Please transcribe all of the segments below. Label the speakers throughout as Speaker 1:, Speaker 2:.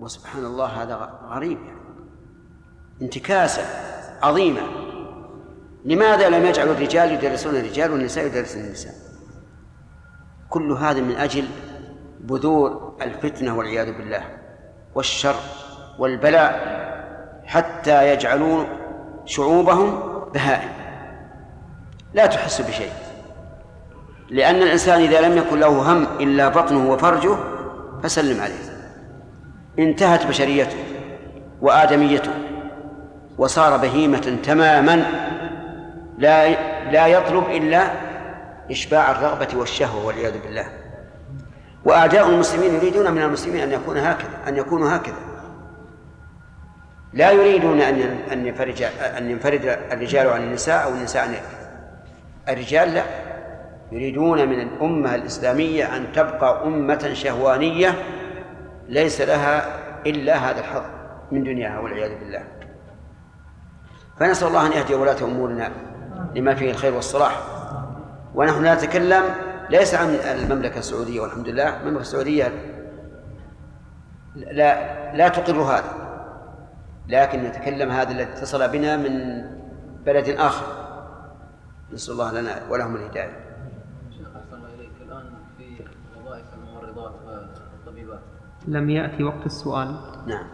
Speaker 1: وسبحان الله هذا غريب يعني. انتكاسة عظيمة. لماذا لم يجعل الرجال يدرسون الرجال والنساء يدرسون النساء؟ كل هذا من أجل بذور الفتنة والعياذ بالله والشر والبلاء، حتى يجعلون شعوبهم بهائم لا تحس بشيء. لأن الإنسان إذا لم يكن له هم إلا بطنه وفرجه فسلم عليه، انتهت بشريته وآدميته وصار بهيمة تماما، لا يطلب إلا إشباع الرغبة والشهوة والعياذ بالله. وأعداء المسلمين يريدون من المسلمين أن يكونوا هكذا، لا يريدون أن ينفرد الرجال عن النساء أو النساء عن الرجال، لا، يريدون من الأمة الإسلامية أن تبقى أمة شهوانية ليس لها إلا هذا الحظ من دنياها والعياذ بالله. فنسأل الله أن يهدي ولاة أمورنا لما فيه الخير والصلاح. ونحن نتكلم ليس عن المملكة السعودية، والحمد لله المملكة السعودية لا تقر هذا، لكن نتكلم هذا الذي اتصل بنا من بلد آخر، نسأل الله لنا ولهم الهداية.
Speaker 2: شيخ أحسن الله إليك، الآن في وظائف الممرضات والطبيبات
Speaker 3: لم يأتي وقت السؤال.
Speaker 1: نعم.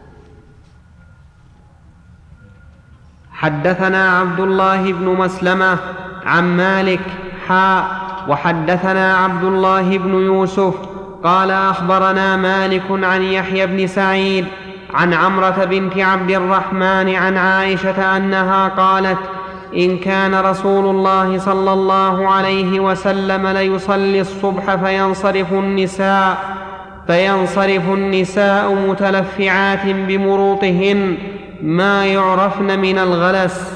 Speaker 3: حدثنا عبد الله بن مسلمة عن مالك وحدثنا عبد الله بن يوسف قال أخبرنا مالك عن يحيى بن سعيد عن عمرة بنت عبد الرحمن عن عائشة أنها قالت: إن كان رسول الله صلى الله عليه وسلم ليصلي الصبح فينصرف النساء متلفعات بمروطهن ما يعرفن من الغلس.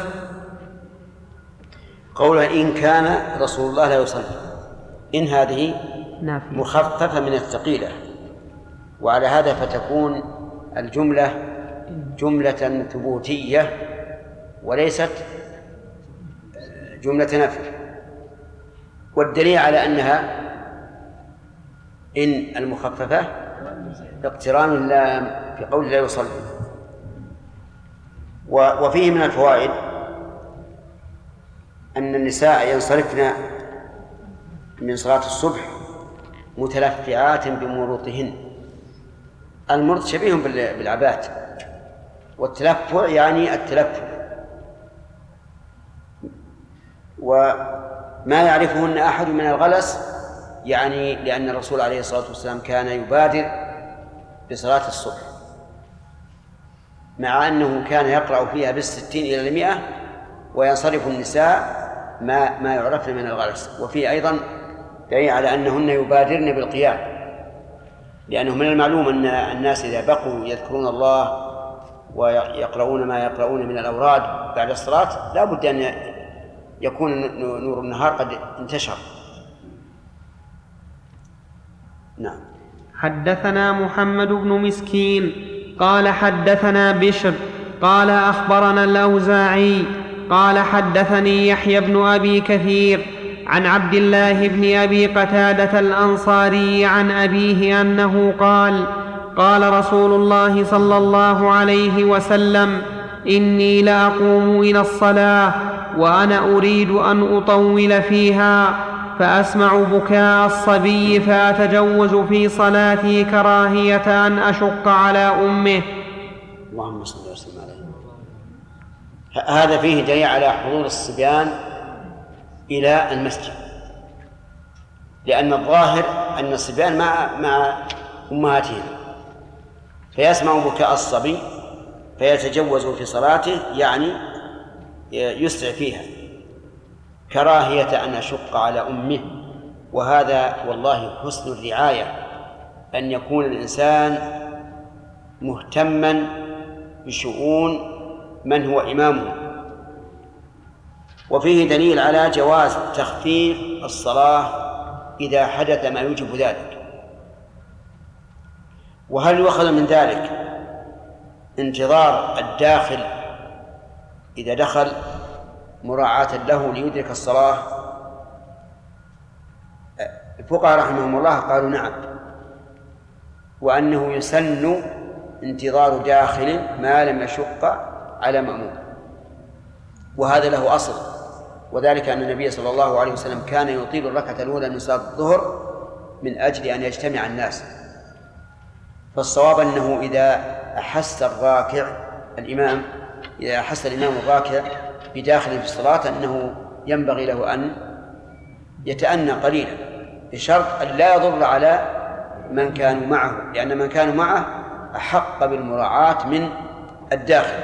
Speaker 1: قوله إن كان رسول الله لا يصلي، إن هذه مخففة من الثقيلة، وعلى هذا فتكون الجملة جملة ثبوتية وليست جملة نفي. والدليل على أنها إن المخففة اقتران اللام في قول لا يصلي. وفيه من الفوائد أن النساء ينصرفن من صلاة الصبح متلفعات بمروطهن. المرط شبيه بالعبات، والتلفع يعني التلفع، وما يعرفهن أحد من الغلس، يعني لأن الرسول عليه الصلاة والسلام كان يبادر بصلاة الصبح، مع أنه كان يقرأ فيها 60 إلى 100، وينصرف النساء ما يعرفن من الغلس. وفي أيضا دليل على أنهن يبادرن بالقيام، لأنه من المعلوم أن الناس إذا بقوا يذكرون الله ويقرؤون ما يقرؤون من الأوراد بعد الصلاة لا بد أن يكون نور النهار قد انتشر. نعم.
Speaker 3: حدثنا محمد بن مسكين قال حدثنا بشر قال أخبرنا الأوزاعي قال حدثني يحيى بن أبي كثير عن عبد الله بن أبي قتادة الأنصاري عن أبيه أنه قال: قال رسول الله صلى الله عليه وسلم: إني لأقوم إلى الصلاة وأنا أريد أن أطول فيها، فأسمع بكاء الصبي فأتجوز في صلاتي كراهية أن أشق على أمه.
Speaker 1: اللهم صل وسلم عليه. هذا فيه دليل على حضور الصبيان إلى المسجد، لأن الظاهر أن الصبيان مع أمهاتهم، فيسمع بكاء الصبي فيتجوز في صلاته، يعني يسرع فيها كراهية أن أشق على أمه. وهذا والله حسن الرعاية، أن يكون الإنسان مهتما بشؤون من هو إمامه. وفيه دليل على جواز تخفيف الصلاة إذا حدث ما يوجب ذلك. وهل يؤخذ من ذلك انتظار الداخل إذا دخل مراعاة له ليدرك الصلاة؟ الفقهاء رحمهم الله قالوا نعم، وأنه يسن انتظار داخل ما لم يشق على مأموم. وهذا له أصل، وذلك أن النبي صلى الله عليه وسلم كان يطيل الركعة الأولى من صلاة الظهر من أجل أن يجتمع الناس. فالصواب أنه إذا أحس الراكع الإمام إذا أحس الإمام الراكع بداخله في الصلاة أنه ينبغي له أن يتأنى قليلا، بشرط أن لا يضر على من كانوا معه، لأن من كانوا معه أحق بالمراعاة من الداخل.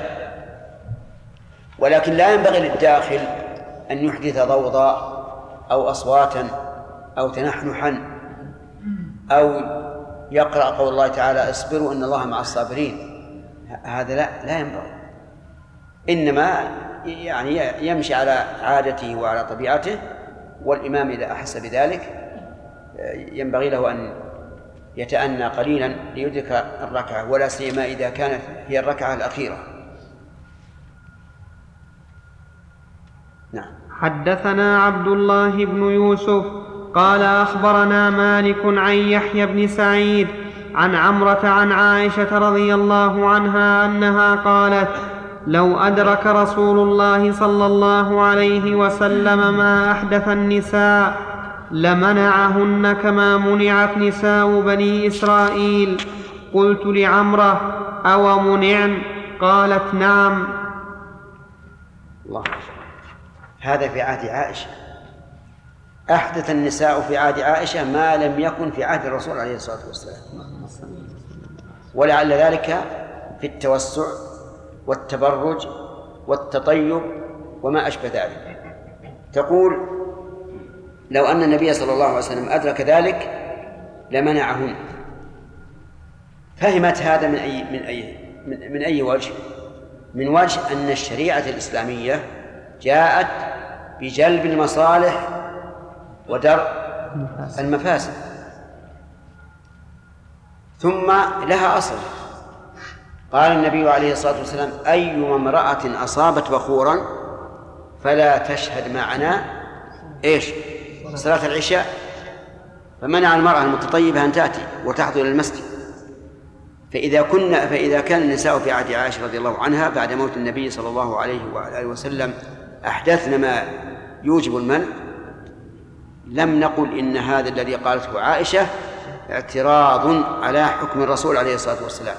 Speaker 1: ولكن لا ينبغي للداخل أن يحدث ضوضاء أو أصواتا أو تنحنحا أو يقرأ قول الله تعالى اصبروا إن الله مع الصابرين. هذا لا ينبغي، إنما يعني يمشي على عادته وعلى طبيعته. والإمام إذا أحس بذلك ينبغي له أن يتأنى قليلا ليدرك الركعة، ولا سيما إذا كانت هي الركعة الأخيرة. نعم.
Speaker 3: حدثنا عبد الله بن يوسف قال أخبرنا مالك عن يحيى بن سعيد عن عمرة عن عائشة رضي الله عنها أنها قالت: لو أدرك رسول الله صلى الله عليه وسلم ما أحدث النساء لمنعهن كما منعت نساء بني إسرائيل. قلت لعمرة: أو منعن؟ قالت: نعم.
Speaker 1: الله. هذا في عهد عائشة. أحدث النساء في عهد عائشة ما لم يكن في عهد الرسول عليه الصلاة والسلام، ولعل ذلك في التوسع والتبرج والتطيب وما أشبه ذلك. تقول: لو أن النبي صلى الله عليه وسلم أدرك ذلك لمنعهن. فهمت هذا من أي وجه؟ من وجه أن الشريعة الإسلامية جاءت بجلب المصالح ودرء المفاسد، ثم لها أصل. قال النبي عليه الصلاة والسلام: أيما امرأة أصابت بخورا فلا تشهد معنا صلاة العشاء. فمنع المرأة المتطيبة أن تأتي وتحضر المسجد. فإذا كان النساء في عهد عائشة رضي الله عنها بعد موت النبي صلى الله عليه وآله وسلم أحدثن ما يوجب المنع، لم نقل إن هذا الذي قالته عائشة اعتراض على حكم الرسول عليه الصلاة والسلام،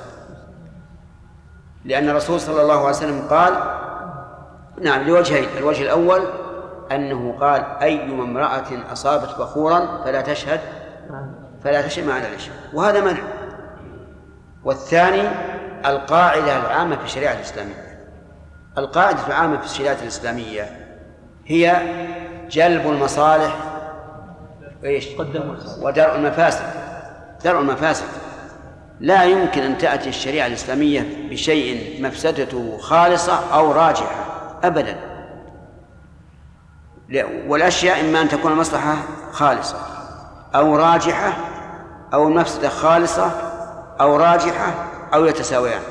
Speaker 1: لأن الرسول صلى الله عليه وسلم قال نعم لوجهين: الوجه الأول أنه قال: أيما امرأة أصابت بخورا فلا تشهد معنا العشاء، وهذا منع. والثاني القاعدة العامة في الشريعة الإسلامية. القاعدة العامة في الشريعة الإسلامية هي جلب المصالح ودرء المفاسد. درء المفاسد. لا يمكن أن تأتي الشريعة الإسلامية بشيء مفسدته خالصة أو راجحة أبدا. والأشياء إما أن تكون المصلحة خالصة أو راجحة، أو المفسدة خالصة أو راجحة، أو يتساويان.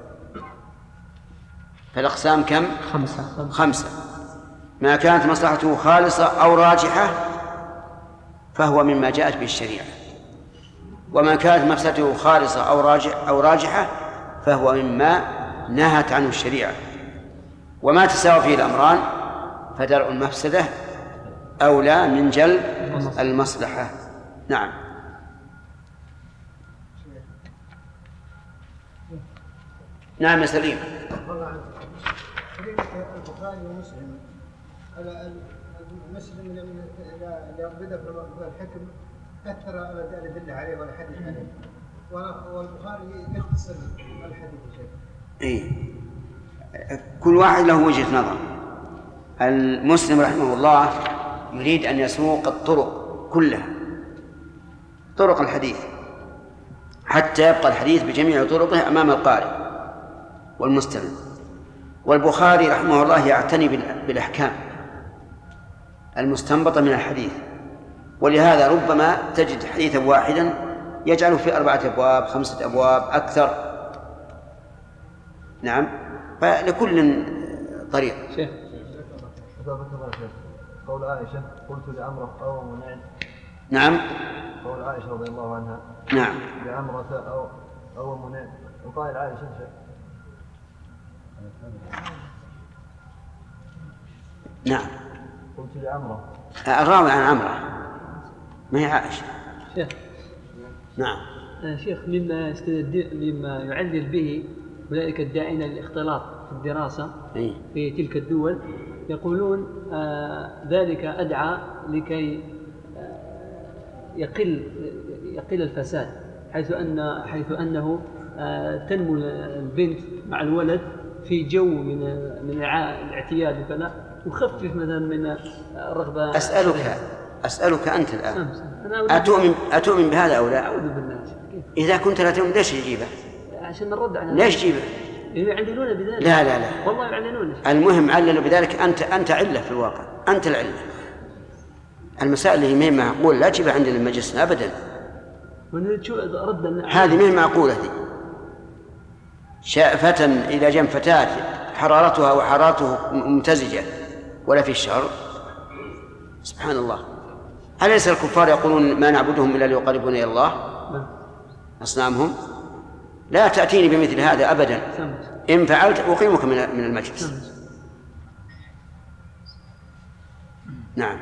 Speaker 1: فالأقسام كم؟ 5. ما كانت مصلحته خالصة أو راجحة فهو مما جاءت به الشريعة، وما كانت مفسدته خالصة أو راجحة فهو مما نهت عنه الشريعة. وما تساوي فيه الأمران فدرء المفسدة أولى من جلب المصلحة. نعم. نعم يا سليم.
Speaker 4: البخاري ومسلم المسلم اللي بدأ في الحكم كثر الأدلة عليه ولا حديث عليه، والبخاري يختصر الحديث شيء.
Speaker 1: كل واحد له وجهة نظر. المسلم رحمه الله يريد أن يسوق الطرق كلها، طرق الحديث، حتى يبقى الحديث بجميع طرقه أمام القارئ والمستمع. والبخاري رحمه الله يعتني بالأحكام المستنبطة من الحديث، ولهذا ربما تجد حديثا واحدا يجعله في 4 أبواب 5 أبواب أكثر. نعم. فلكل طريق.
Speaker 5: قول عائشة: قلت لعمرة أو منعن.
Speaker 1: نعم.
Speaker 5: قول عائشة رضي الله عنها:
Speaker 1: نعم.
Speaker 5: لعمرة أو منعن. وقال عائشة شيء.
Speaker 1: نعم.
Speaker 5: قلت لعمرة.
Speaker 1: الراوي عن عمرة ما هي عائشة.
Speaker 6: شيخ.
Speaker 1: نعم.
Speaker 6: شيخ مما يعلل به أولئك الداعين للاختلاط في الدراسة في تلك الدول، يقولون ذلك أدعى لكي يقل الفساد، حيث أنه تنمو البنت مع الولد في جو من الاعتياد وكذا، يخفف مثلا من الرغبة.
Speaker 1: أسألك أنت الآن أتؤمن بهذا أو لا؟
Speaker 6: أعوذ بالله.
Speaker 1: إذا كنت لا تؤمن ليش يجيبه؟
Speaker 6: عشان نرد على
Speaker 1: ليش تجيبه؟
Speaker 6: يعللون بذلك.
Speaker 1: لا
Speaker 6: والله يعللون.
Speaker 1: المهم عللوا بذلك. أنت علة في الواقع، أنت العلة. المسائل اللي هي معقولة لا تجيبها عندنا مجلسنا أبدا. هذه مهما معقولة دي. فتى إلى جنب فتاة حرارتها وحرارته ممتزجة ولا في الشر، سبحان الله. أليس الكفار يقولون ما نعبدهم إلا ليقربونا إلى الله؟ أصنامهم. لا تأتيني بمثل هذا أبدا، إن فعلت أقيمك من المجلس. نعم.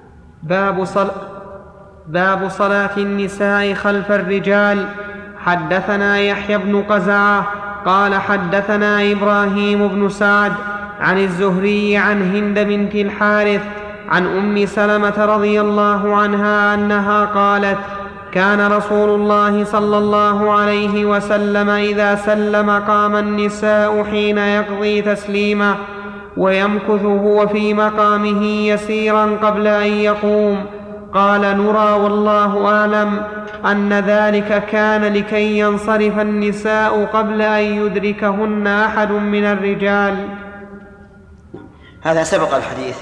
Speaker 3: باب صلاة النساء خلف الرجال. حدثنا يحيى بن قزعة قال حدثنا إبراهيم بن سعد عن الزهري عن هند بنت الحارث عن أم سلمة رضي الله عنها أنها قالت: كان رسول الله صلى الله عليه وسلم إذا سلم قام النساء حين يقضي تسليمه، ويمكث هو في مقامه يسيرا قبل أن يقوم. قال: نرى والله أعلم أن ذلك كان لكي ينصرف النساء قبل أن يدركهن أحد من الرجال.
Speaker 1: هذا سبق الحديث،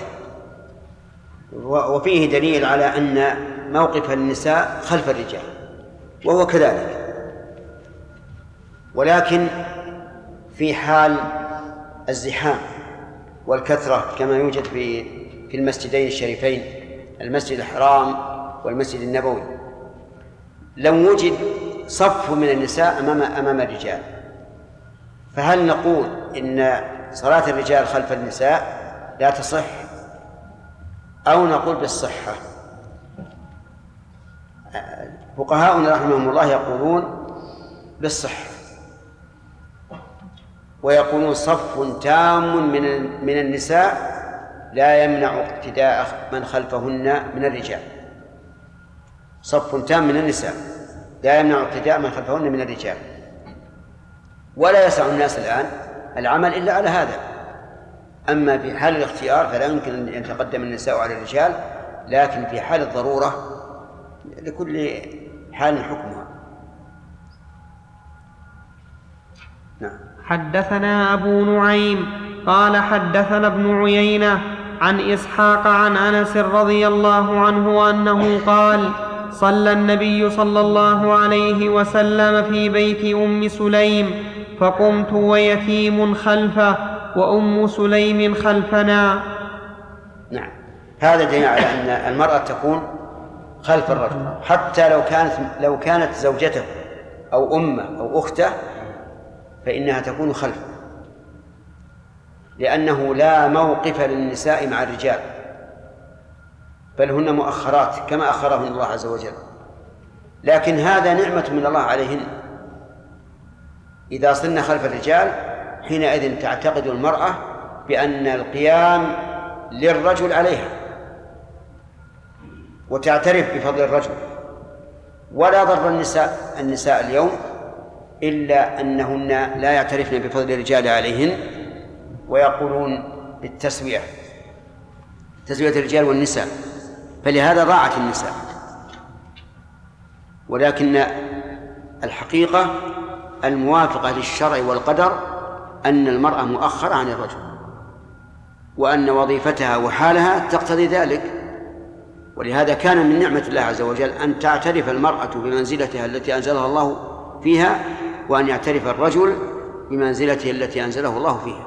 Speaker 1: وفيه دليل على أن موقف النساء خلف الرجال، وهو كذلك، ولكن في حال الزحام والكثرة كما يوجد في المسجدين الشريفين، المسجد الحرام والمسجد النبوي. لو وجد صف من النساء أمام الرجال، فهل نقول إن صلاة الرجال خلف النساء لا تصح، أو نقول بالصحة؟ فقهاؤنا رحمهم الله يقولون بالصحة، ويقولون صف تام من النساء لا يمنع اقتداء من خلفهن من الرجال. صف تام من النساء لا يمنع اقتداء من خلفهن من الرجال، ولا يسع الناس الآن العمل إلا على هذا. أما في حال الاختيار فلا يمكن أن يتقدم النساء على الرجال، لكن في حال الضرورة لكل حال حكمها. نعم.
Speaker 3: حدثنا أبو نعيم قال حدثنا ابن عيينة عن إسحاق عن أنس رضي الله عنه أنه قال: صلى النبي صلى الله عليه وسلم في بيت أم سليم، فقمت ويتيم خلفه وأم سليم خلفنا.
Speaker 1: نعم. هذا دليل على أن المرأة تكون خلف الرجل، حتى لو كانت زوجته أو أمه أو أخته فإنها تكون خلفه، لأنه لا موقف للنساء مع الرجال، بل هن مؤخرات كما أخرهن الله عز وجل. لكن هذا نعمة من الله عليهن. إذا صرنا خلف الرجال حينئذ تعتقد المرأة بأن القيام للرجل عليها، وتعترف بفضل الرجل. ولا ضر النساء اليوم إلا أنهن لا يعترفن بفضل الرجال عليهن، ويقولون بالتسوية، تسوية الرجال والنساء، فلهذا ضاعت النساء. ولكن الحقيقة الموافقة للشرع والقدر أن المرأة مؤخرة عن الرجل، وأن وظيفتها وحالها تقتضي ذلك. ولهذا كان من نعمة الله عز وجل أن تعترف المرأة بمنزلتها التي أنزلها الله فيها، وأن يعترف الرجل بمنزلته التي أنزله الله فيها.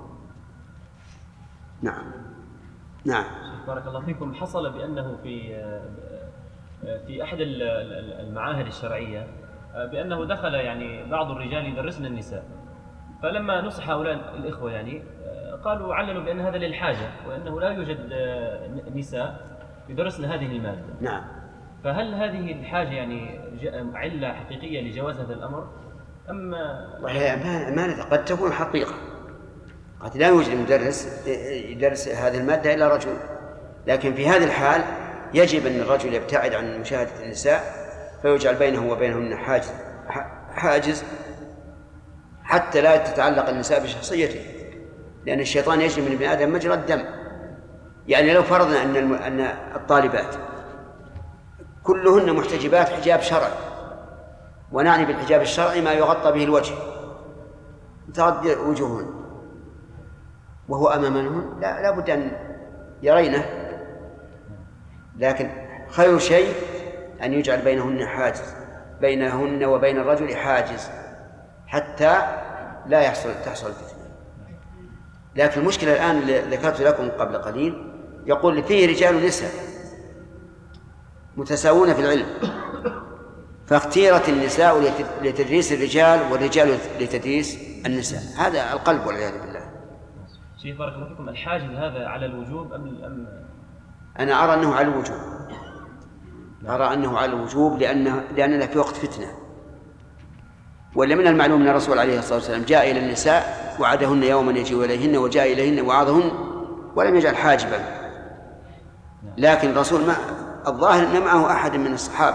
Speaker 1: نعم. نعم.
Speaker 7: بارك الله فيكم. حصل بأنه في أحد المعاهد الشرعية بأنه دخل يعني بعض الرجال يدرسن النساء، فلما نصح هؤلاء الإخوة يعني قالوا عللوا بأن هذا للحاجة وأنه لا يوجد نساء يدرسن هذه المادة.
Speaker 1: نعم.
Speaker 7: فهل هذه الحاجة يعني علة حقيقية لجواز هذا الأمر أم؟
Speaker 1: وهي أمانة قد تكون حقيقة، قد لا يوجد مدرس يدرس هذه المادة إلا رجل، لكن في هذه الحال يجب أن الرجل يبتعد عن مشاهدة النساء فيجعل بينه وبينهن حاجز حتى لا تتعلق النساء بشخصيته، لأن الشيطان يجري من ابن آدم مجرى الدم. يعني لو فرضنا أن الطالبات كلهن محتجبات حجاب شرعي، ونعني بالحجاب الشرعي ما يغطى به الوجه تغطي وجوههن وهو أمامهن لا بد أن يرينه، لكن خير شيء أن يجعل بينهن حاجز، بينهن وبين الرجل حاجز حتى لا تحصل الفتنة. لكن المشكلة الآن اللي ذكرت لكم قبل قليل يقول فيه رجال ونساء متساوون في العلم، فاختيرت النساء لتدريس الرجال والرجال لتدريس النساء، هذا القلب والعياذ بالله.
Speaker 7: شيخ بارك الله فيكم، الحاجز هذا على الوجوب أم؟
Speaker 1: أنا أرى أنه على الوجوب، أرى أنه على الوجوب لأننا في وقت فتنة، ولا من المعلوم أن الرسول عليه الصلاة والسلام جاء إلى النساء وعدهن يوما يجيء إليهن وجاء إليهن وعظهن ولم يجعل حاجبا، لكن الرسول الظاهر أن معه أحد من الصحابة،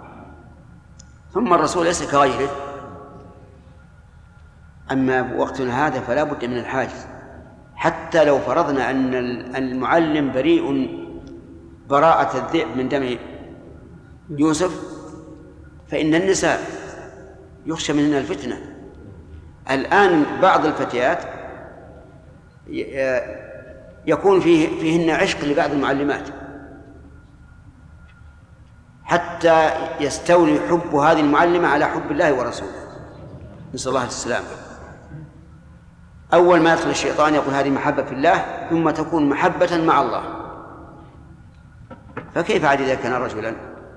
Speaker 1: ثم الرسول ليس كغيره. أما وقتنا هذا فلا بد من الحاجز، حتى لو فرضنا أن المعلم بريء براءة الذئب من دم يوسف فإن النساء يخشى منهن الفتنة. الآن بعض الفتيات يكون فيهن عشق لبعض المعلمات حتى يستولي حب هذه المعلمة على حب الله ورسوله، نسأل الله السلامة. أول ما يدخل الشيطان يقول هذه محبة في الله، ثم تكون محبة مع الله، فكيف عاد إذا كان رجلا؟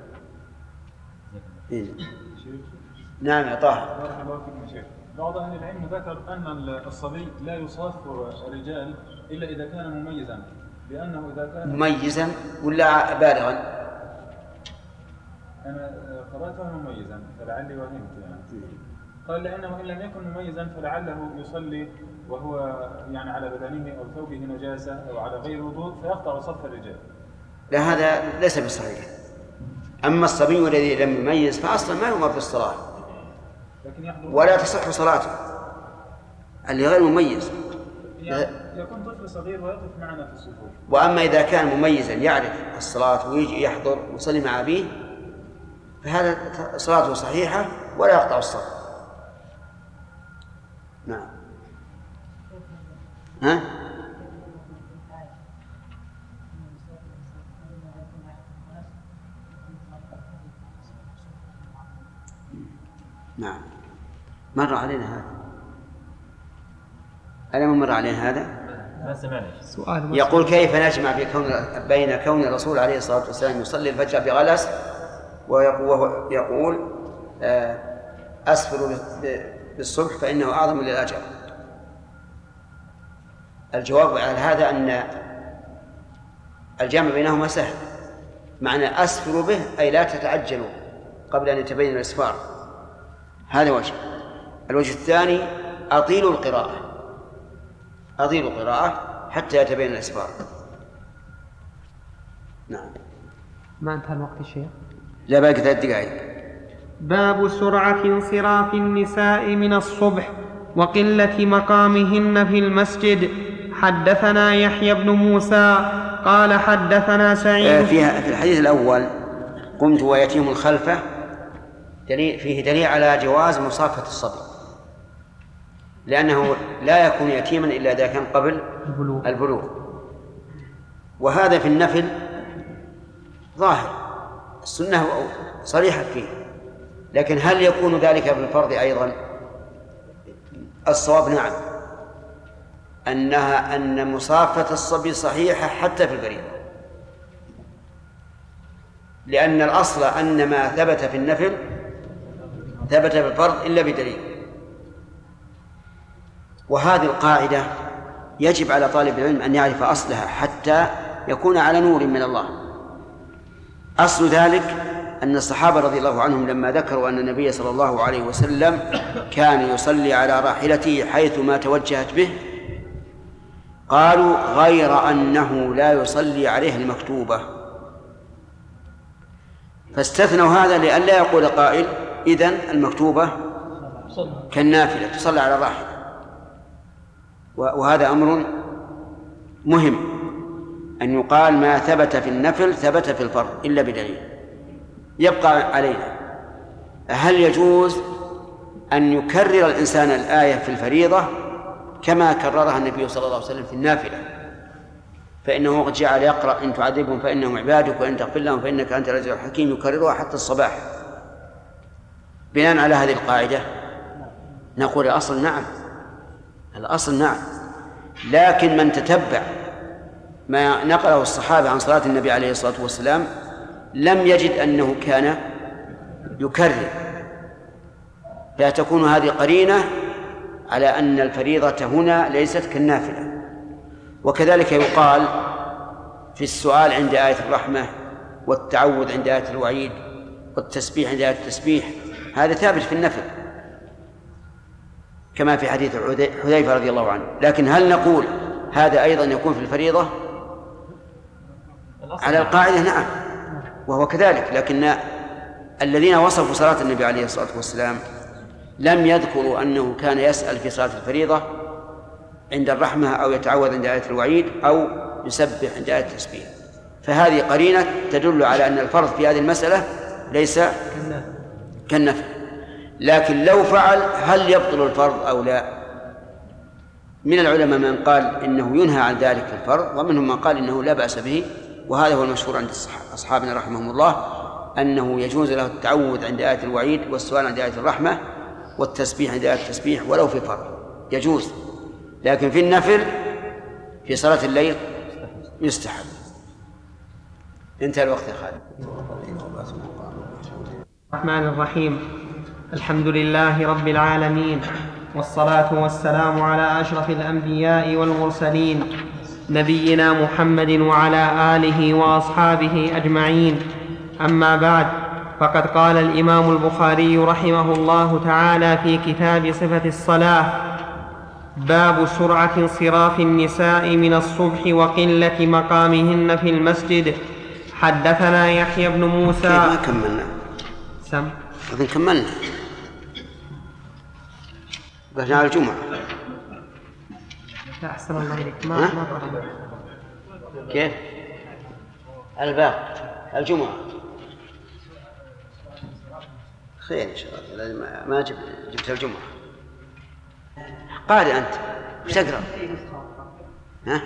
Speaker 1: نعم يا طه.
Speaker 8: بارك الله فيكم شيخ. بعض أهل العلم ذكر أن الصبي لا يصاف الرجال إلا إذا كان مميزا، لأنه إذا كان
Speaker 1: مميزا ولا بالغا؟
Speaker 8: أنا قرأته مميزا فلعلي وهمت يعني. قال لأنه إن لم يكن مميزا فلعله يصلي وهو يعني على بدنه أو ثوبه نجاسة أو على غير وضوء فيقطع صف الرجال.
Speaker 1: لا، هذا ليس بصحيح. أما الصبي الذي لم يميز فأصلا ما يؤمر بالصلاة ولا تصح صلاته. اللي غير مميز
Speaker 8: يكون طفل صغير ويقف معنا في الصفوف.
Speaker 1: وأما إذا كان مميزا يعرف الصلاة ويجي يحضر ويصلي مع أبيه فهذا صلاته صحيحة ولا يقطع الصلاة. نعم. ها؟ نعم. مر علينا هذا. ألم مر علينا هذا؟
Speaker 7: ما سمعنا.
Speaker 1: يقول كيف نجمع بين كون الرسول عليه الصلاة والسلام يصلي الفجر بغلس ويقول أسفر بالصبح فإنه أعظم للأجر؟ الجواب على هذا أن الجمع بينهما سهل. معنى أسفر به أي لا تتعجلوا قبل أن يتبين الإسفار، هذا وجه. الوجه الثاني أطيلوا القراءة حتى يتبين الإسفار. نعم.
Speaker 3: ما انتهى الوقت الشيخ؟
Speaker 1: لا، باقي 3 دقائق.
Speaker 3: باب سرعة انصراف النساء من الصبح وقلة مقامهن في المسجد. حدثنا يحيى بن موسى قال حدثنا سعيد.
Speaker 1: في الحديث الأول قمت ويتيم الخلفة فيه دليل على جواز مصافة الصبي، لأنه لا يكون يتيما إلا إذا كان قبل البلوغ، وهذا في النفل ظاهر، السنة صريحة فيه. لكن هل يكون ذلك بالفرض أيضا؟ الصواب نعم، أن مصافة الصبي صحيحة حتى في الفريضة، لأن الأصل أن ما ثبت في النفل ثبت في الفرض إلا بدليل. وهذه القاعدة يجب على طالب العلم أن يعرف أصلها حتى يكون على نور من الله. أصل ذلك أن الصحابة رضي الله عنهم لما ذكروا أن النبي صلى الله عليه وسلم كان يصلي على راحلته حيث ما توجهت به قالوا غير أنه لا يصلي عليها المكتوبة، فاستثنوا هذا لئلا يقول قائل إذن المكتوبة كالنافلة تصلى على الراحلة. وهذا أمر مهم أن يقال ما ثبت في النفل ثبت في الفرض إلا بدليل. يبقى علينا هل يجوز أن يكرر الإنسان الآية في الفريضة كما كررها النبي صلى الله عليه وسلم في النافلة؟ فإنه قد جعل يقرأ إن تعذبهم فإنهم عبادك وإن تغفر لهم فإنك أنت العزيز الحكيم، يكررها حتى الصباح. بناء على هذه القاعدة نقول الأصل نعم، الأصل نعم، لكن من تتبع ما نقله الصحابة عن صلاة النبي عليه الصلاة والسلام لم يجد أنه كان يكرر، فتكون هذه قرينة على أن الفريضة هنا ليست كالنافلة. وكذلك يقال في السؤال عند آية الرحمة والتعوذ عند آية الوعيد والتسبيح عند آية التسبيح، هذا ثابت في النفل كما في حديث حذيفة رضي الله عنه. لكن هل نقول هذا أيضا يكون في الفريضة؟ على القاعدة نعم وهو كذلك، لكن الذين وصفوا صلاة النبي عليه الصلاة والسلام لم يذكروا أنه كان يسأل في صلاة الفريضة عند الرحمة أو يتعوذ عند آية الوعيد أو يسبح عند آية التسبيح. فهذه قرينة تدل على أن الفرض في هذه المسألة ليس كالنفل. لكن لو فعل هل يبطل الفرض أو لا؟ من العلماء من قال إنه ينهى عن ذلك في الفرض، ومنهم من قال إنه لا بأس به، وهذا هو المشهور عند أصحابنا رحمهم الله أنه يجوز له التعوذ عند آية الوعيد والسؤال عند آية الرحمة والتسبيح عند آية التسبيح ولو في فرض يجوز، لكن في النفل في صلاة الليل يستحب. انتهى الوقت يا خالد.
Speaker 3: الرحمن الرحيم. الحمد لله رب العالمين، والصلاة والسلام على أشرف الأنبياء والمرسلين نبينا محمد وعلى آله وأصحابه أجمعين. أما بعد، فقد قال الإمام البخاري رحمه الله تعالى في كتاب صفة الصلاة: باب سرعة انصراف النساء من الصبح وقلة مقامهن في المسجد. حدثنا يحيى بن موسى.
Speaker 1: ما كملنا. أظن كملنا. بقينا على الجمعة.
Speaker 3: لا أحسن الله إليك. ما
Speaker 1: كيف؟ الباب الجمعة خير إن شاء الله. ما جبت الجمعة. قارئ أنت وش تقرأ؟ ها؟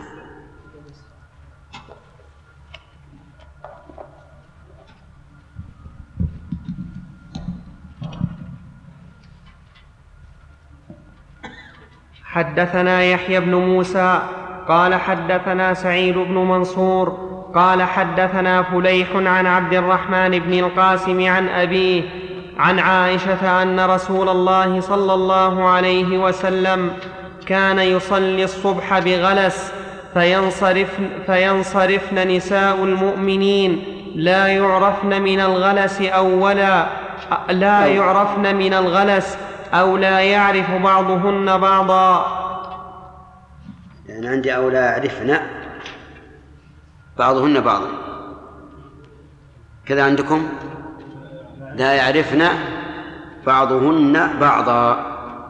Speaker 3: حدثنا يحيى بن موسى قال حدثنا سعيد بن منصور قال حدثنا فليح عن عبد الرحمن بن القاسم عن أبيه عن عائشة أن رسول الله صلى الله عليه وسلم كان يصلي الصبح بغلس فينصرفن نساء المؤمنين لا يعرفن من الغلس أو لا يعرف بعضهن بعضا.
Speaker 1: يعني عندي أو لا يعرفن بعضهن بعضا، كذا عندكم لا يعرفن بعضهن بعضا.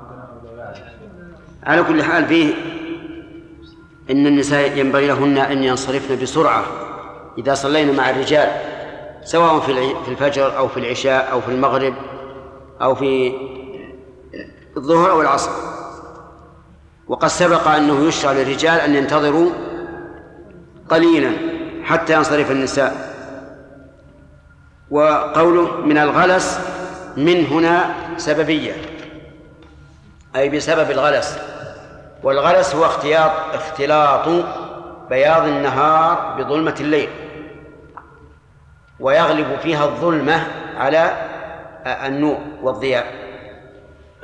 Speaker 1: على كل حال فيه إن النساء ينبغي لهن أن ينصرفن بسرعة إذا صلينا مع الرجال، سواء في الفجر أو في العشاء أو في المغرب أو في الظهر أو العصر. وقد سبق أنه يشرع للرجال أن ينتظروا قليلا حتى ينصرف النساء. وقوله من الغلس من هنا سببية، أي بسبب الغلس. والغلس هو اختلاط بياض النهار بظلمة الليل، ويغلب فيها الظلمة على النور والضياء.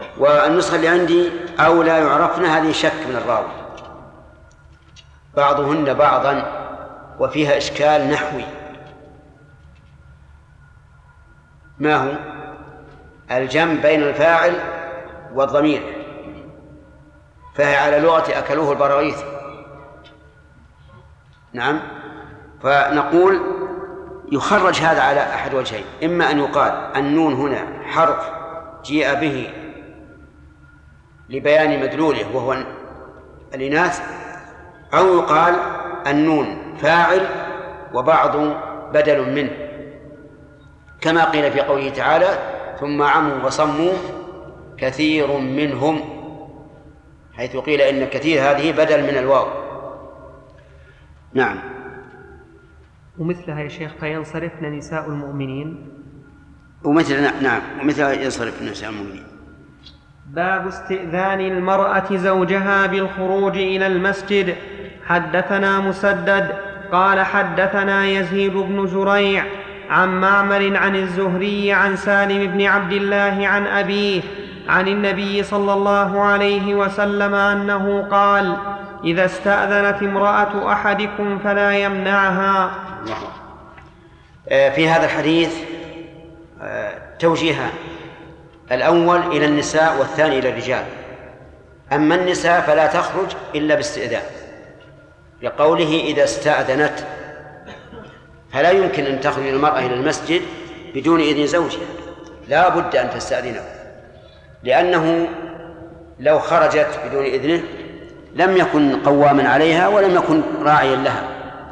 Speaker 1: والنسخة اللي عندي أو لا يعرفن هذه شك من الراوي، بعضهن بعضا وفيها إشكال نحوي. ما هو؟ الجمع بين الفاعل والضمير، فهي على لغة أكلوه البراغيث. نعم، فنقول يخرج هذا على أحد وجهين: إما أن يقال النون هنا حرف جيء به لبيان مدلوله وهو الإناث، أو يقال النون فاعل وبعض بدل منه، كما قيل في قوله تعالى: ثم عموا وصموا كثير منهم، حيث قيل إن كثير هذه بدل من الواو. نعم.
Speaker 3: ومثلها يا شيخ فينصرفن نساء المؤمنين،
Speaker 1: نعم، ومثلها ينصرف نساء المؤمنين.
Speaker 3: باب استئذان المرأة زوجها بالخروج إلى المسجد. حدثنا مسدد قال حدثنا يزيد بن زريع عن معمر عن الزهري عن سالم بن عبد الله عن أبيه عن النبي صلى الله عليه وسلم أنه قال: إذا استأذنت امرأة أحدكم فلا يمنعها.
Speaker 1: في هذا الحديث توجيهان: الأول إلى النساء والثاني إلى الرجال. أما النساء فلا تخرج إلا باستئذان، لقوله إذا استأذنت، فلا يمكن أن تخرج المرأة إلى المسجد بدون إذن زوجها، لا بد أن تستأذنه، لأنه لو خرجت بدون إذنه لم يكن قواما عليها ولم يكن راعيا لها.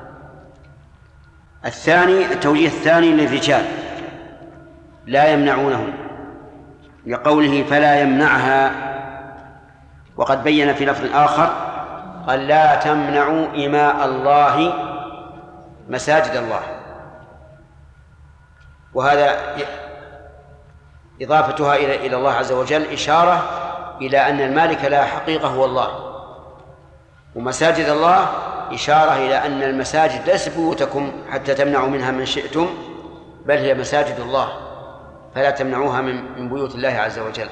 Speaker 1: التوجيه الثاني للرجال: لا يمنعونهم، لقوله فلا يمنعها، وقد بين في لفظ آخر قال: لا تمنعوا إماء الله مساجد الله. وهذا إضافتها إلى الله عز وجل إشارة إلى أن المالك لا حقيقة هو الله، ومساجد الله إشارة إلى أن المساجد ليس بيوتكم حتى تمنعوا منها من شئتم، بل هي مساجد الله، فلا تمنعوها من بيوت الله عز وجل.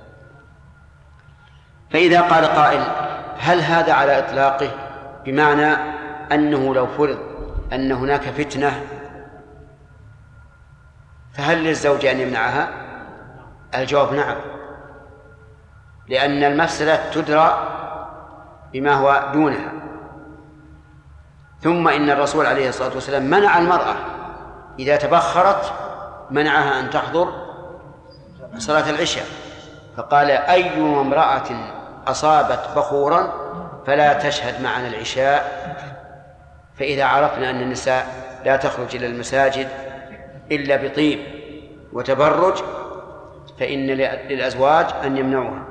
Speaker 1: فإذا قال قائل: هل هذا على إطلاقه بمعنى أنه لو فرض أن هناك فتنة فهل للزوج أن يمنعها؟ الجواب نعم، لأن المفسدة تدرى بما هو دونها. ثم إن الرسول عليه الصلاة والسلام منع المرأة إذا تبخرت، منعها أن تحضر صلاة العشاء، فقال: أي امرأة أصابت بخورا فلا تشهد معنا العشاء. فإذا عرفنا أن النساء لا تخرج إلى المساجد إلا بطيب وتبرج، فإن للأزواج أن يمنعوها.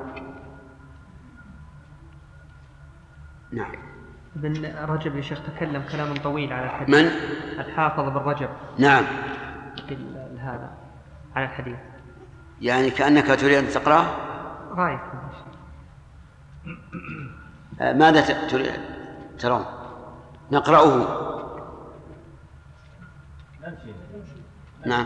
Speaker 1: نعم.
Speaker 3: ابن رجب يا شيخ تكلم كلام طويل على الحديث.
Speaker 1: من؟
Speaker 3: الحافظ بن رجب.
Speaker 1: نعم.
Speaker 3: هذا على الحديث،
Speaker 1: يعني كأنك تريد أن تقرأه؟
Speaker 3: رايك
Speaker 1: ماذا ترون؟ نقرأه. نعم،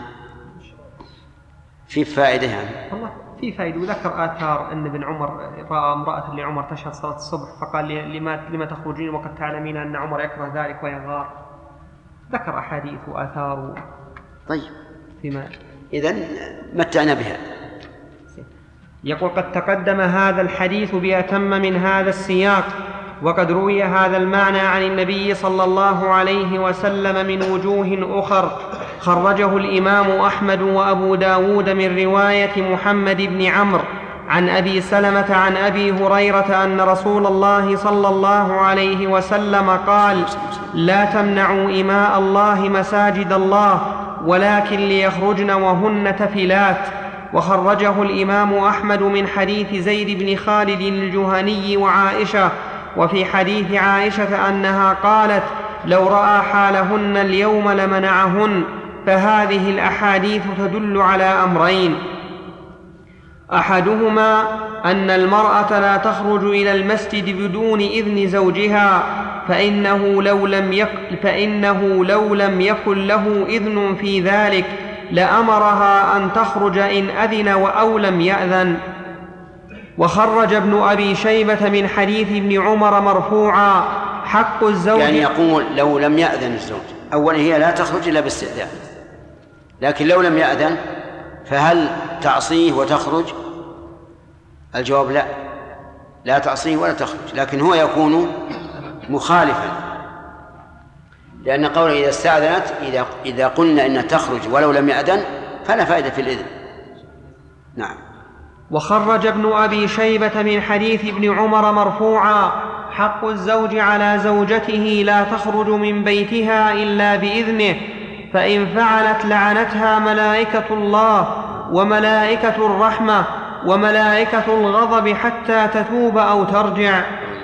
Speaker 1: في فائدة يعني.
Speaker 3: والله في فائدة. وذكر آثار أن ابن عمر رأى امرأة لعمر تشهد صلاة الصبح فقال: لما تخرجين وقد تعلمين أن عمر يكره ذلك ويغار. ذكر أحاديث وآثار.
Speaker 1: طيب،
Speaker 3: فيما
Speaker 1: إذن متعنا بها.
Speaker 3: يقول: قد تقدم هذا الحديث بأتم من هذا السياق، وقد روي هذا المعنى عن النبي صلى الله عليه وسلم من وجوه أخر، خرجه الإمام أحمد وأبو داود من رواية محمد بن عمرو عن أبي سلمة عن أبي هريرة أن رسول الله صلى الله عليه وسلم قال: لا تمنعوا إماء الله مساجد الله، ولكن ليخرجن وهن تفلات. وخرجه الإمام أحمد من حديث زيد بن خالد الجهني وعائشة. وفي حديث عائشة أنها قالت: لو رأى حالهن اليوم لمنعهن. فهذه الأحاديث تدل على أمرين: أحدهما أن المرأة لا تخرج إلى المسجد بدون إذن زوجها، فإنه لو لم يكن له إذن في ذلك لأمرها أن تخرج إن أذن أو لم يأذن. وخرج ابن أبي شيبة من حديث ابن عمر مرفوعا حق الزوج،
Speaker 1: يعني يقول لو لم يأذن الزوج، أولا هي لا تخرج إلا باستئذان، لكن لو لم يأذن فهل تعصيه وتخرج؟ الجواب لا، لا تعصيه ولا تخرج، لكن هو يكون مخالفا، لأن قول إذا استأذنت إذا قلنا إن تخرج ولو لم يأذن فلا فائدة في الإذن. نعم.
Speaker 3: وخرج ابن أبي شيبة من حديث ابن عمر مرفوعا حق الزوج على زوجته لا تخرج من بيتها إلا بإذنه، فإن فعلت لعنتها ملائكة الله وملائكة الرحمة وملائكة الغضب حتى تتوب أو ترجع.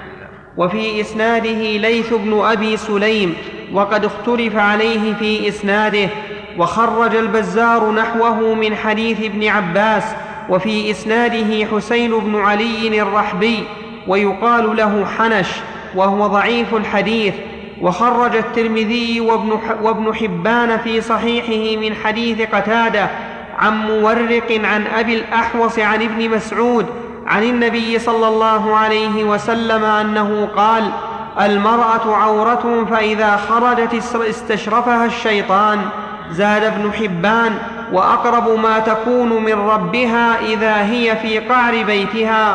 Speaker 3: وفي إسناده ليث بن أبي سليم وقد اختلف عليه في إسناده. وخرج البزار نحوه من حديث ابن عباس وفي إسناده حسين بن علي الرحبي ويقال له حنش وهو ضعيف الحديث. وخرج الترمذي وابن حبان في صحيحه من حديث قتادة عن مورق عن أبي الأحوص عن ابن مسعود عن النبي صلى الله عليه وسلم أنه قال: المرأة عورة فإذا خرجت استشرفها الشيطان. زاد ابن حبان: وأقرب ما تكون من ربها إذا هي في قعر بيتها.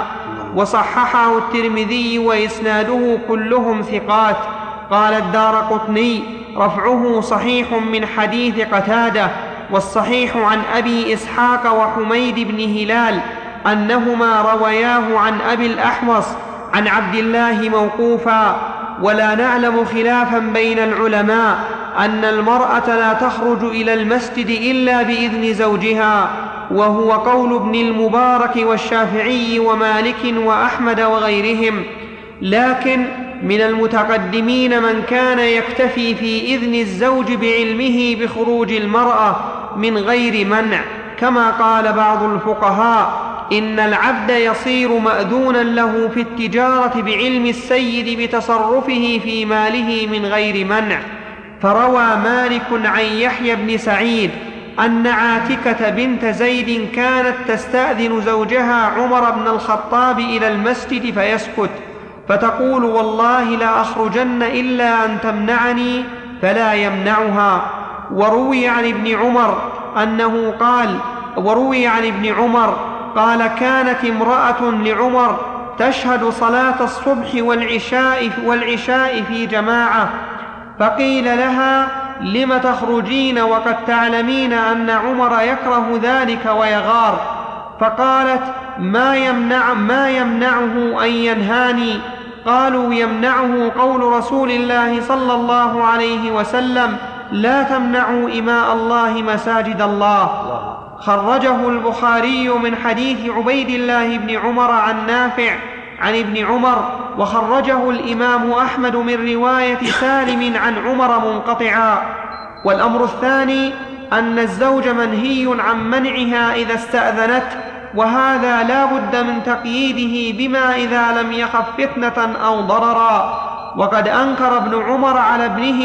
Speaker 3: وصححه الترمذي وإسناده كلهم ثقات. قال الدارقطني: رفعه صحيح من حديث قتادة. والصحيح عن أبي إسحاق وحميد بن هلال أنهما روياه عن أبي الأحوص عن عبد الله موقوفا. ولا نعلم خلافا بين العلماء أن المرأة لا تخرج إلى المسجد إلا بإذن زوجها، وهو قول ابن المبارك والشافعي ومالك وأحمد وغيرهم. لكن من المتقدمين من كان يكتفي في إذن الزوج بعلمه بخروج المرأة من غير منع، كما قال بعض الفقهاء: إن العبد يصير مأذونا له في التجارة بعلم السيد بتصرفه في ماله من غير منع. فروى مالك عن يحيى بن سعيد أن عاتكة بنت زيد كانت تستأذن زوجها عمر بن الخطاب إلى المسجد فيسكت، فتقول: والله لا أخرجن إلا أن تمنعني، فلا يمنعها. وروي عن ابن عمر قال: كانت امرأة لعمر تشهد صلاة الصبح والعشاء في جماعة، فقيل لها: لم تخرجين وقد تعلمين أن عمر يكره ذلك ويغار؟ فقالت: ما يمنعه أن ينهاني؟ قالوا: يمنعه قول رسول الله صلى الله عليه وسلم: لا تمنعوا إماء الله مساجد الله. خرجه البخاري من حديث عبيد الله بن عمر عن نافع عن ابن عمر. وخرجه الإمام أحمد من رواية سالم عن عمر منقطعا. والأمر الثاني أن الزوج منهي عن منعها إذا استأذنت، وهذا لا بد من تقييده بما إذا لم يخف فتنة أو ضررا. وقد أنكر ابن عمر على ابنه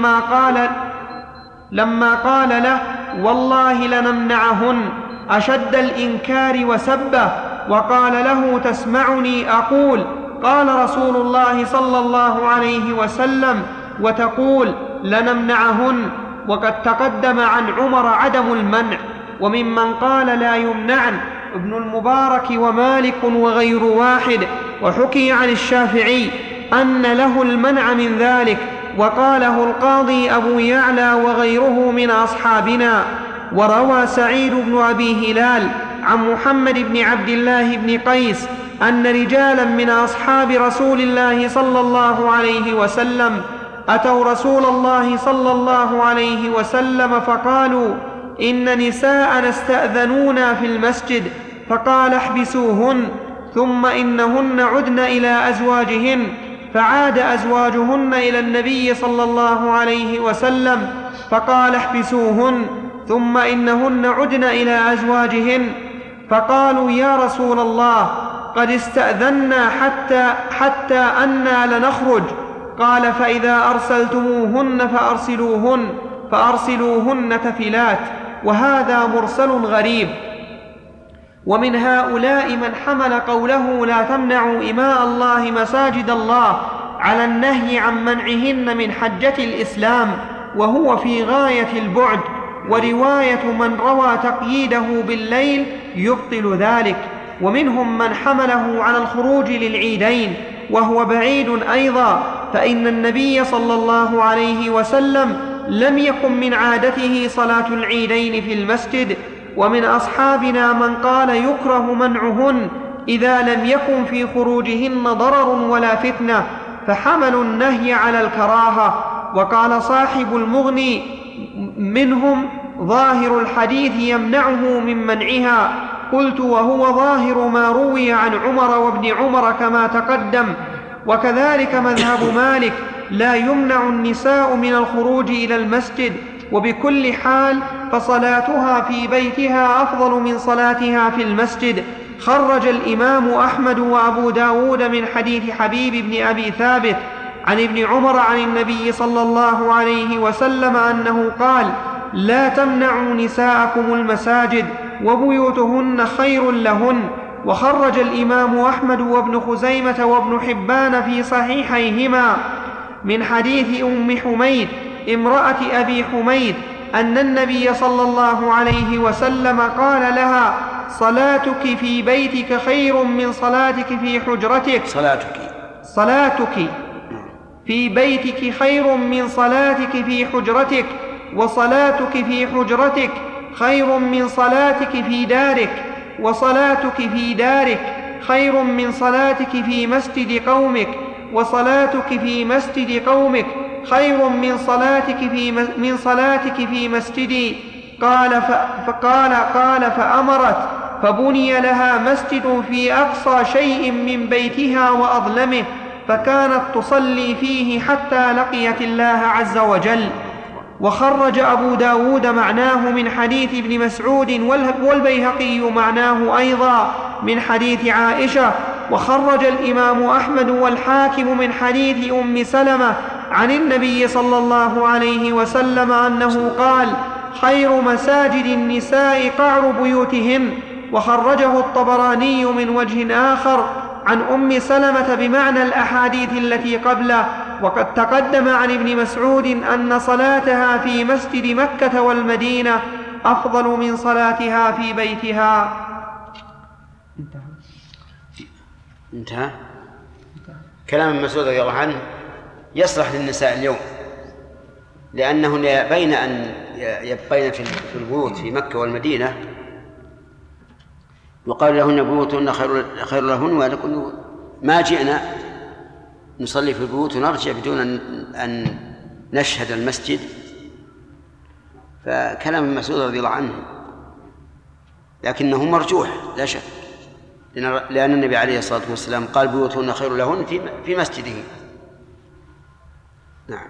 Speaker 3: لما قال له: والله لنمنعهن، أشد الإنكار وسبه، وقال له: تسمعني أقول قال رسول الله صلى الله عليه وسلم وتقول لنمنعهن؟ وقد تقدم عن عمر عدم المنع. وممن قال لا يمنعن ابن المبارك ومالك وغير واحد. وحكي عن الشافعي أن له المنع من ذلك، وقاله القاضي أبو يعلى وغيره من أصحابنا. وروى سعيد بن أبي هلال عن محمد بن عبد الله بن قيس أن رجالا من أصحاب رسول الله صلى الله عليه وسلم أتوا رسول الله صلى الله عليه وسلم فقالوا: إن نساء استأذنونا في المسجد، فقال: احبسوهن، ثم إنهن عدن إلى أزواجهن. فعاد أزواجهن إلى النبي صلى الله عليه وسلم فقال: احبسوهن، ثم إنهن عدن إلى أزواجهن. فقالوا: يا رسول الله، قد استأذنا حتى أنا لنخرج. قال: فإذا أرسلتموهن فأرسلوهن تفلات. وهذا مرسل غريب. ومن هؤلاء من حمل قوله لا تمنعوا إماء الله مساجد الله على النهي عن منعهن من حجة الإسلام، وهو في غاية البعد، ورواية من روى تقييده بالليل يبطل ذلك. ومنهم من حمله على الخروج للعيدين، وهو بعيد أيضا، فإن النبي صلى الله عليه وسلم لم يكن من عادته صلاة العيدين في المسجد. ومن أصحابنا من قال يكره منعهن إذا لم يكن في خروجهن ضرر ولا فتنة، فحملوا النهي على الكراهة. وقال صاحب المغني منهم ظاهر الحديث يمنعه من منعها. قلت وهو ظاهر ما روي عن عمر وابن عمر كما تقدم. وكذلك مذهب مالك لا يمنع النساء من الخروج إلى المسجد، وبكل حال فصلاتها في بيتها أفضل من صلاتها في المسجد. خرج الإمام أحمد وأبو داود من حديث حبيب بن أبي ثابت عن ابن عمر عن النبي صلى الله عليه وسلم أنه قال لا تمنعوا نساءكم المساجد وبيوتهن خير لهن. وخرج الإمام أحمد وابن خزيمة وابن حبان في صحيحيهما من حديث أم حميد امرأة أبي حميد أن النبي صلى الله عليه وسلم قال لها صلاتك في بيتك خير من صلاتك في حجرتك. صلاتك في بيتك خير من صلاتك في حجرتك، وصلاتك في حجرتك خير من صلاتك في دارك، وصلاتك في دارك خير من صلاتك في مسجد قومك، وصلاتك في مسجد قومك خير من صلاتك في مسجدي. قال فأمرت فبني لها مسجد في أقصى شيء من بيتها وأظلمه، فكانت تصلي فيه حتى لقيت الله عز وجل. وخرج أبو داود معناه من حديث ابن مسعود، والبيهقي معناه أيضا من حديث عائشة. وخرج الإمام أحمد والحاكم من حديث أم سلمة عن النبي صلى الله عليه وسلم أنه قال خير مساجد النساء قعر بيوتهن. وخرجه الطبراني من وجه آخر عن أم سلمة بمعنى الأحاديث التي قبله. وقد تقدم عن ابن مسعود أن صلاتها في مسجد مكة والمدينة أفضل من صلاتها في بيتها.
Speaker 1: انتهى. كلام ابن مسعود رضي الله عنه يصلح للنساء اليوم، لأنهن بين أن يبقين في البيوت في مكة والمدينة وقال لهن بيوتهن خير لهن، ولكن ما جئنا نصلي في البيوت ونرجع بدون أن نشهد المسجد. فكلام ابن مسعود رضي الله عنه لكنه مرجوح لا شك، لأن النبي عليه الصلاة والسلام قال بيوتهن خير لهن في مسجده. نعم.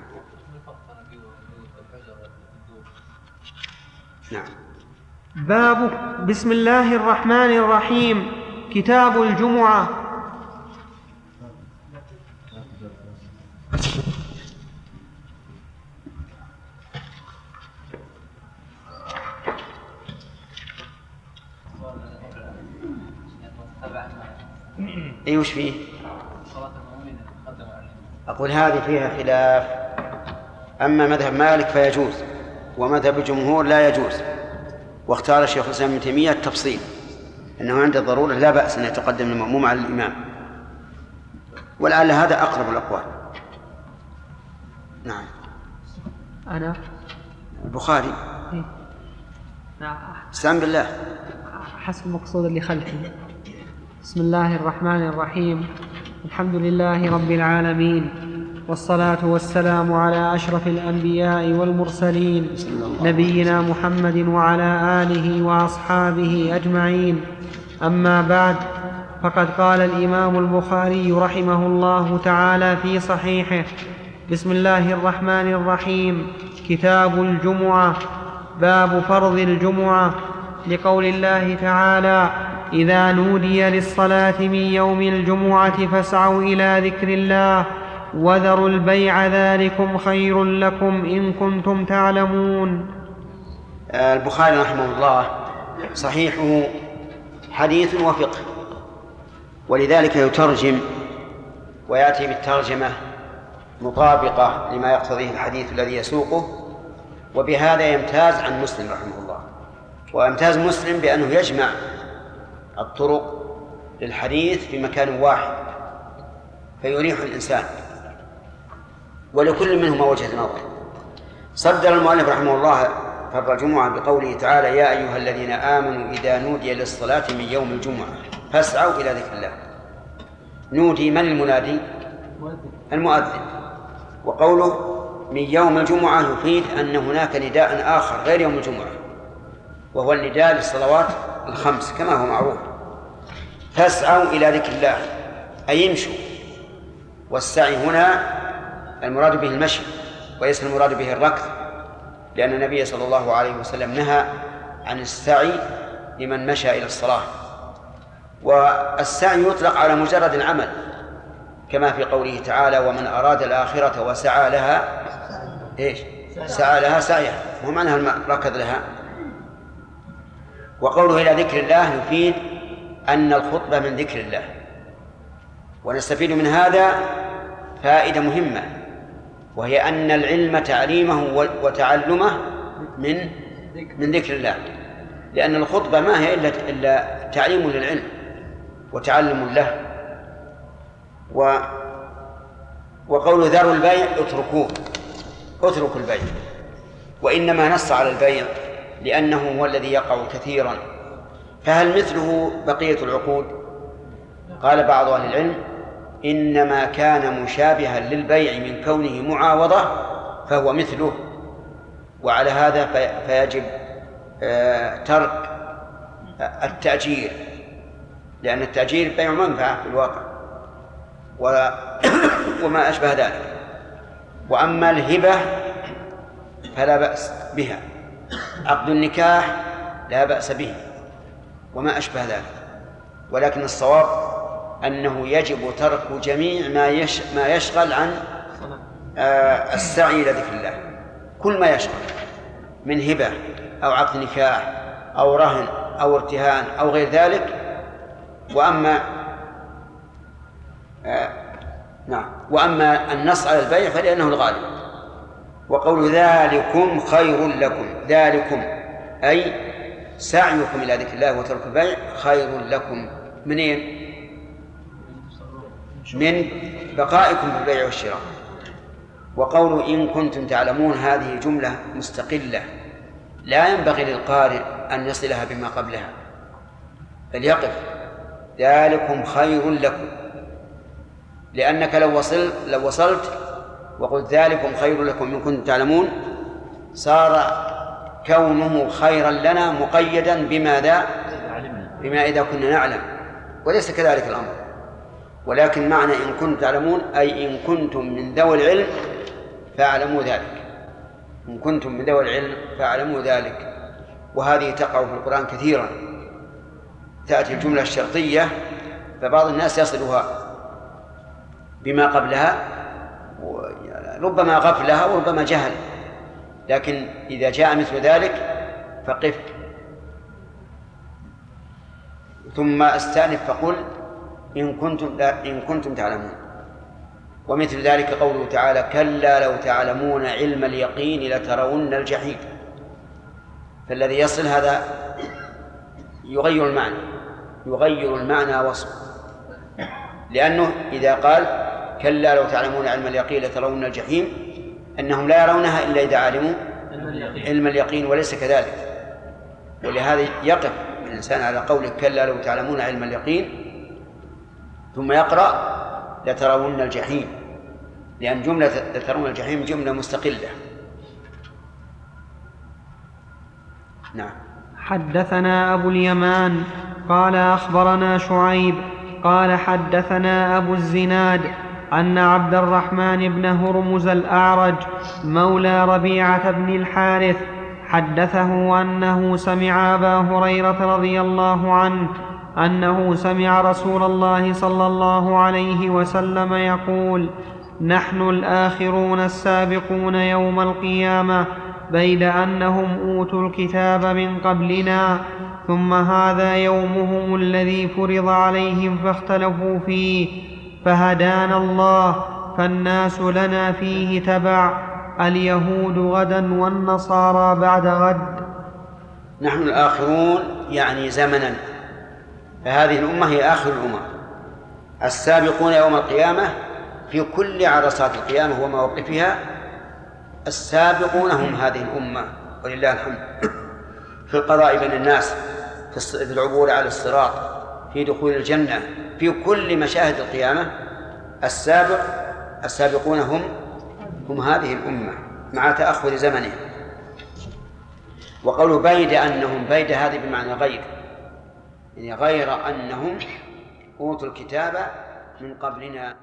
Speaker 1: نعم.
Speaker 3: باب بسم الله الرحمن الرحيم. كتاب الجمعة.
Speaker 1: أي وش فيه؟ أقول هذه فيها خلاف. أما مذهب مالك فيجوز، ومذهب الجمهور لا يجوز. واختار الشيخ الإسلام ابن تيمية التفصيل، أنه عند الضرورة لا بأس أن يتقدم المأموم على الإمام، ولعل هذا أقرب الأقوال. نعم.
Speaker 3: أنا
Speaker 1: البخاري.
Speaker 3: نعم.
Speaker 1: استعن بالله.
Speaker 3: حسب المقصود اللي خلفي. بسم الله الرحمن الرحيم. الحمد لله رب العالمين، والصلاة والسلام على أشرف الأنبياء والمرسلين نبينا محمد وعلى آله وأصحابه أجمعين. أما بعد، فقد قال الإمام البخاري رحمه الله تعالى في صحيحه: بسم الله الرحمن الرحيم. كتاب الجمعة. باب فرض الجمعة، لقول الله تعالى: إذا نودي للصلاة من يوم الجمعة فاسعوا إلى ذكر الله وذروا البيع ذلكم خير لكم إن كنتم تعلمون.
Speaker 1: البخاري رحمه الله صحيحه حديث وفقه، ولذلك يترجم ويأتي بالترجمة مطابقة لما يقتضيه الحديث الذي يسوقه، وبهذا يمتاز عن مسلم رحمه الله. ويمتاز مسلم بأنه يجمع الطرق للحديث في مكان واحد فيريح الإنسان، ولكل منهما وجهة نظر. صدر المؤلف رحمه الله فرض الجمعة بقوله تعالى: يا أيها الذين آمنوا إذا نودي للصلاة من يوم الجمعة فاسعوا إلى ذكر الله. نودي من المنادي؟ المؤذن. وقوله من يوم الجمعة يفيد أن هناك نداء آخر غير يوم الجمعة، وهو النداء للصلوات الخمس كما هو معروف. فاسعوا إلى ذكر الله أي يمشوا، والسعي هنا المراد به المشي وليس المراد به الركض، لأن النبي صلى الله عليه وسلم نهى عن السعي لمن مشى إلى الصلاة. والسعي يطلق على مجرد العمل كما في قوله تعالى: ومن أراد الآخرة وسعى لها سعى لها سعيها، وهو معناها الركض لها. وقوله إلى ذكر الله يفيد أن الخطبة من ذكر الله. ونستفيد من هذا فائدة مهمة، وهي أن العلم تعليمه وتعلمه من ذكر الله، لأن الخطبة ما هي إلا تعليم للعلم وتعلم له. وقول ذروا البيع اتركوا البيع، وإنما نص على البيع لأنه هو الذي يقع كثيرا. فهل مثله بقية العقود؟ قال بعض أهل العلم: إنما كان مشابها للبيع من كونه معاوضة فهو مثله، وعلى هذا فيجب ترك التأجير، لأن التأجير بيع منفعة في الواقع وما أشبه ذلك. وأما الهبة فلا بأس بها، عقد النكاح لا بأس به وما أشبه ذلك، ولكن الصواب أنه يجب ترك جميع ما يشغل عن السعي إلى ذكر الله، كل ما يشغل من هبة أو عقد نكاح أو رهن أو ارتهان أو غير ذلك. وأما النص على البيع فلأنه الغالب. وقول ذلكم خير لكم، ذلكم أي سعيكم إلى ذكر الله وترك البيع خير لكم. منين؟ من بقائكم بالبيع والشراء. وقول إن كنتم تعلمون هذه جملة مستقلة لا ينبغي للقارئ أن يصلها بما قبلها، بل يقف ذلكم خير لكم، لأنك لو وصلت وقلت ذلكم خير لكم إن كنتم تعلمون صار كونه خيرا لنا مقيدا بماذا؟ بما إذا كنا نعلم، وليس كذلك الأمر. ولكن معنى إن كنتم تعلمون أي إن كنتم من ذوي العلم فاعلموا ذلك، إن كنتم من ذوي العلم فاعلموا ذلك. وهذه تقع في القرآن كثيرا، تأتي الجملة الشرطية فبعض الناس يصلها بما قبلها، ربما غفلها وربما جهل، لكن إذا جاء مثل ذلك فقف ثم استأنف فقل إن كنتم تعلمون. ومثل ذلك قوله تعالى: كلا لو تعلمون علم اليقين لترون الجحيم. فالذي يصل هذا يغير المعنى وصفه، لأنه إذا قال كلا لو تعلمون علم اليقين لترون الجحيم أنهم لا يرونها إلا إذا علموا علم اليقين، وليس كذلك. ولهذا يقف الإنسان على قوله كلا لو تعلمون علم اليقين ثم يقرأ لترون الجحيم، لأن جملة لترون الجحيم جملة مستقلة. نعم.
Speaker 3: حدثنا أبو اليمان قال أخبرنا شعيب قال حدثنا أبو الزناد أن عبد الرحمن بن هرمز الأعرج مولى ربيعة بن الحارث حدثه أنه سمع أبا هريرة رضي الله عنه أنه سمع رسول الله صلى الله عليه وسلم يقول: نحن الآخرون السابقون يوم القيامة بيد أنهم أوتوا الكتاب من قبلنا ثم هذا يومهم الذي فرض عليهم فاختلفوا فيه، فهدانا الله، فالناس لنا فيه تبع، اليهود غدا والنصارى بعد غد.
Speaker 1: نحن الآخرون يعني زمنا، فهذه الأمة هي آخر الأمم، السابقون يوم القيامة في كل عرصات القيامة ومواقفها، السابقون هم هذه الأمة ولله الحمد، في القضاء بين الناس، في العبور على الصراط، في دخول الجنة، في كل مشاهد القيامة السابقون هم هذه الأمة مع تأخر زمنه. وقالوا بيد أنهم، بيد هذه بمعنى غير، يعني غير أنهم أوتوا الكتاب من قبلنا.